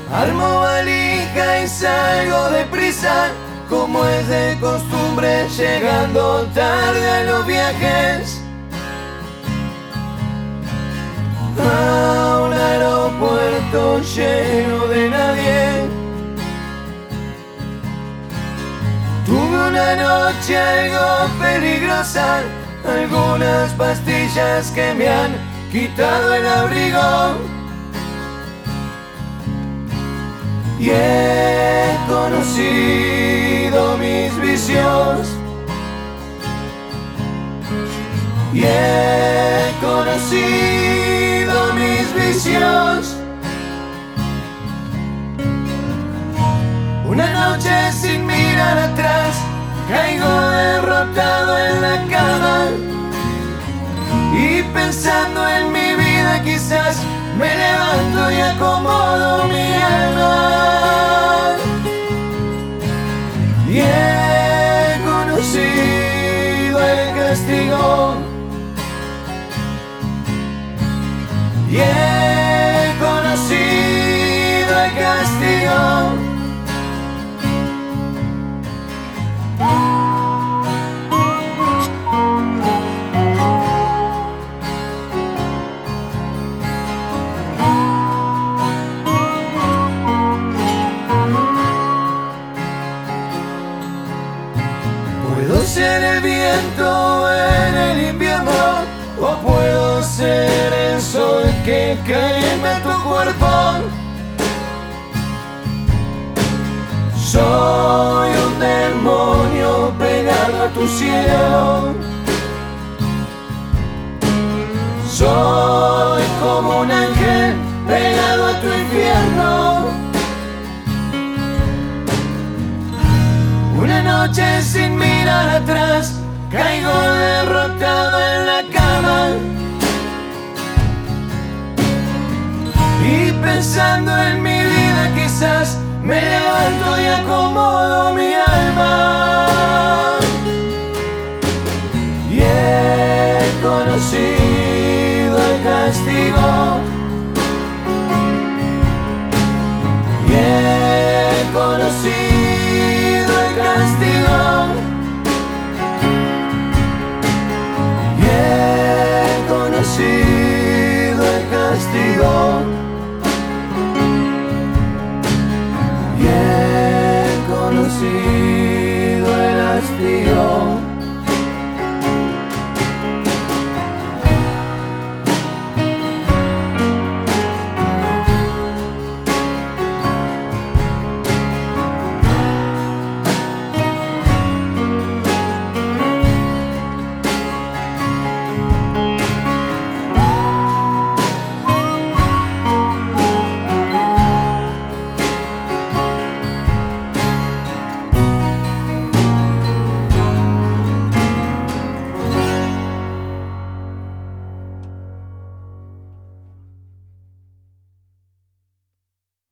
Armo valija y salgo deprisa, como es de costumbre, llegando tarde a los viajes. A un aeropuerto lleno de nadie. Tuve una noche algo peligrosa, algunas pastillas que me han quitado el abrigo. Y he conocido mis vicios. Y he conocido mis vicios. Una noche sin mirar atrás, caigo derrotado en la cama. Y pensando en mi vida quizás me levanto y acomodo mi alma. Y he conocido el castigo. Y he conocido el castigo. Puedo ser el viento en el invierno, o puedo ser el sol que quema tu cuerpo. Soy un demonio pegado a tu cielo. Soy como un ángel pegado a tu infierno. Una noche sin mirar atrás, caigo derrotado en la cama. Y pensando en mi vida quizás me levanto y acomodo